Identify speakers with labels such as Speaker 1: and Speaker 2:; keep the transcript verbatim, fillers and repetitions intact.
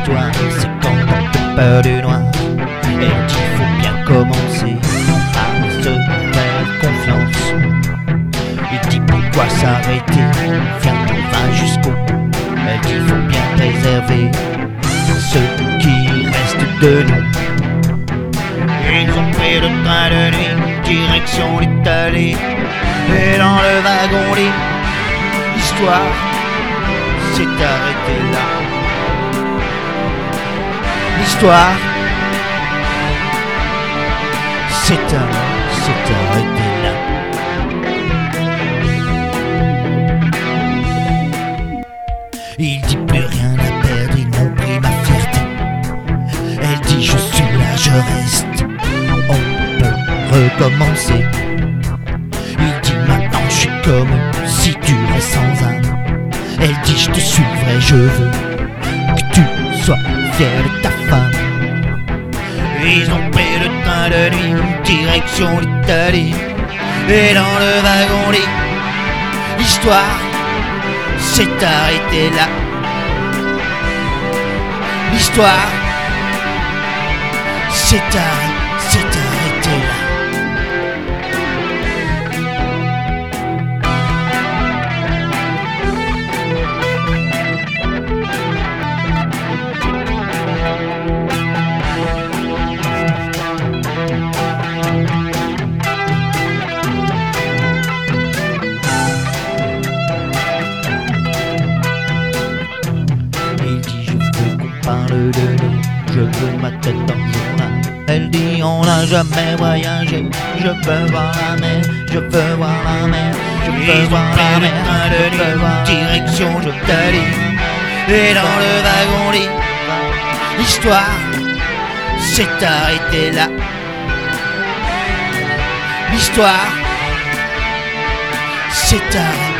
Speaker 1: L'histoire, c'est quand on te peur du noir. Elle dit faut bien commencer à se faire confiance. Il dit pourquoi s'arrêter, viens on va jusqu'au bout. Elle dit faut bien préserver ce qui reste de nous. Ils ont pris le train de nuit, direction l'Italie. Et dans le wagon-lit, l'histoire s'est arrêtée là. L'histoire s'est arrêtée, s'est arrêtée là. Il dit plus rien à perdre, ils m'ont pris ma fierté. Elle dit je suis là, je reste, on peut recommencer. Il dit maintenant je suis comme si tu es sans âme. Elle dit je te suivrai, je veux que tu sois fier de ta femme. Ils ont pris le train de nuit, direction l'Italie. Et dans le wagon-lit, l'histoire s'est arrêtée là. L'histoire s'est arrêtée, s'est arrêtée là. Parle de nous, je veux ma tête dans le journal. Elle dit on n'a jamais voyagé. Je veux voir la mer, je veux voir la mer, je veux voir la mer, je veux voir direction l'Italie. Et dans le wagon-lit, l'histoire s'est arrêtée là. L'histoire s'est arrêtée.